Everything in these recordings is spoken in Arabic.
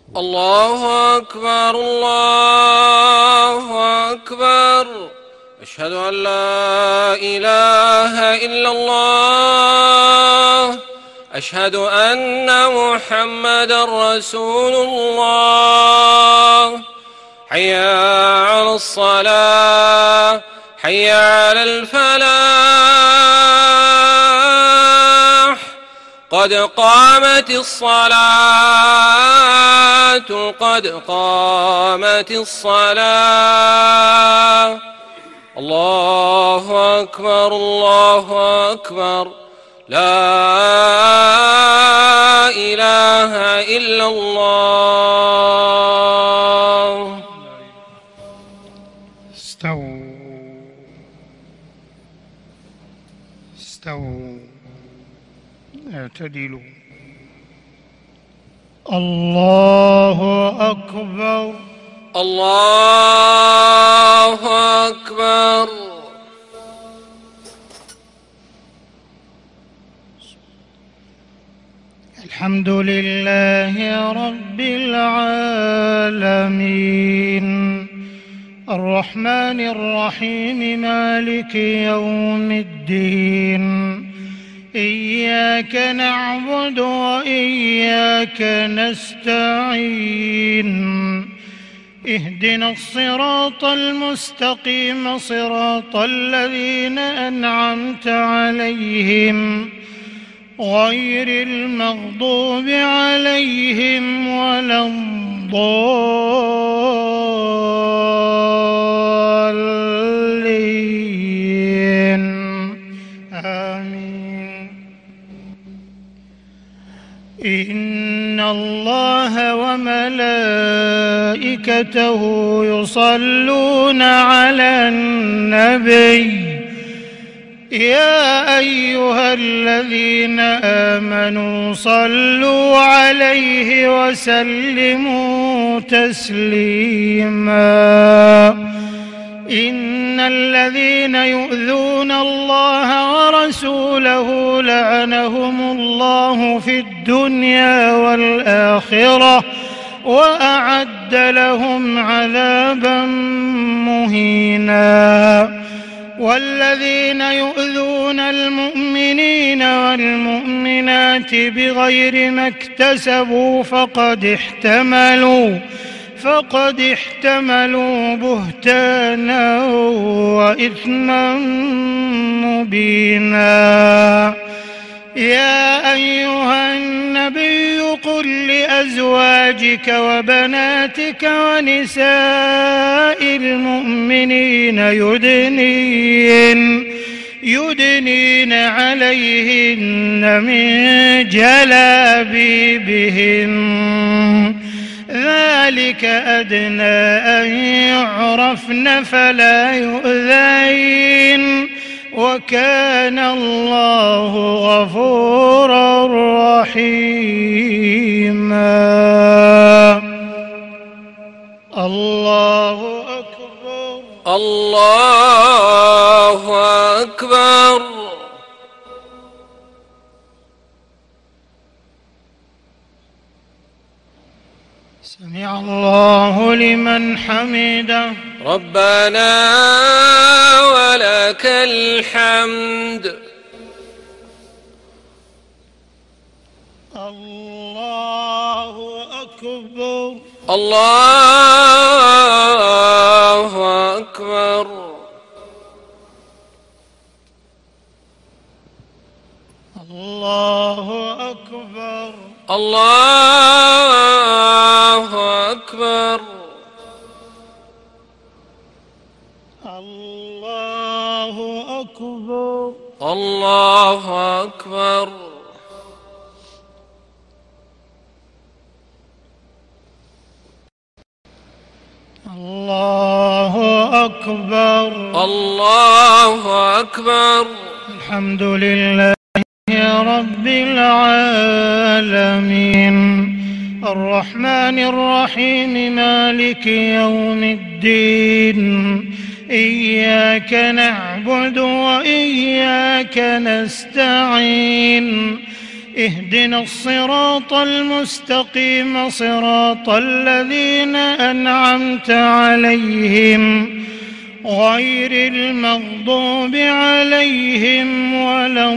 الله أكبر الله أكبر. أشهد أن لا إله إلا الله. أشهد أن محمدا رسول الله. حي على الصلاة، حي على الفلاح، قد قامت الصلاة، قد قامت الصلاة. الله أكبر الله أكبر. لا إله إلا الله. استووا اعتدلوا. الله أكبر الله أكبر. الحمد لله رب العالمين، الرحمن الرحيم، مالك يوم الدين. إياك نعبد وإياك نستعين. اهدنا الصراط المستقيم، صراط الذين أنعمت عليهم غير المغضوب عليهم ولا الضالين. آمين. إن الله وملائكته يصلون على النبي. يا أيها الذين آمنوا صلوا عليه وسلموا تسليما. إن الذين يؤذون الله ورسوله لعنهم الله في الدنيا والآخرة وأعد لهم عذابا مهينا. والذين يؤذون المؤمنين والمؤمنات بغير ما اكتسبوا فقد احتملوا بهتانا وإثما مبينا. يا أيها النبي قل لأزواجك وبناتك ونساء المؤمنين يدنين عليهن من جلابيبهن، ذلك أدنى أن يعرفن فلا يؤذين، وكان الله غفورا رحيما. الله أكبر الله أكبر. سمع الله لمن حمده. ربنا ولك الحمد. الله أكبر الله أكبر. الله أكبر الله أكبر. الله أكبر الله أكبر. الله أكبر الله أكبر. الحمد لله رب العالمين، الرحمن الرحيم، مالك يوم الدين. إياك نعبد وإياك نستعين. اهدنا الصراط المستقيم صراط الذين أنعمت عليهم غير المغضوب عليهم ولا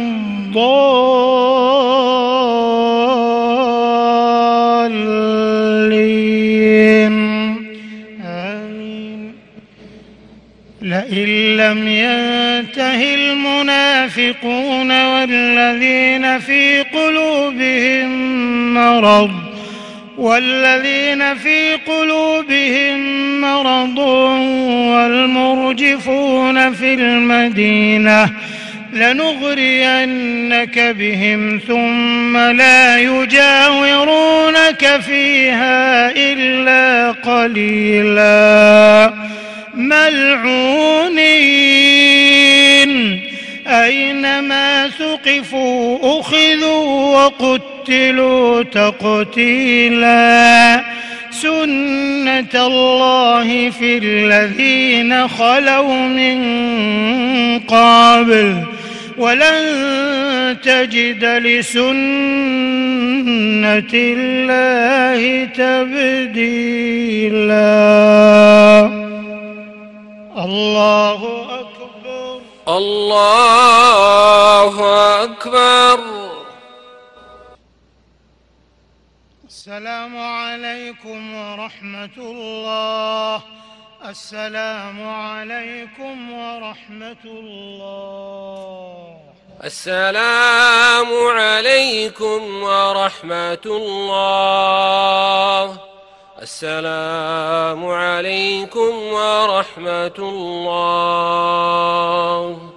الضالين آمين. لئن لم ينته المنافقون والذين في قلوبهم مرض والمرجفون في المدينة لنغرينك بهم ثم لا يجاورونك فيها إلا قليلا ملعونين أينما ثقفوا أخذوا وقتلوا تقتيلا سنة الله في الذين خلوا من قبل ولن تجد لسنة الله تبديلا. الله أكبر. الله أكبر. السلام عليكم ورحمة الله. السلام عليكم ورحمة الله. السلام عليكم ورحمة الله. السلام عليكم ورحمة الله.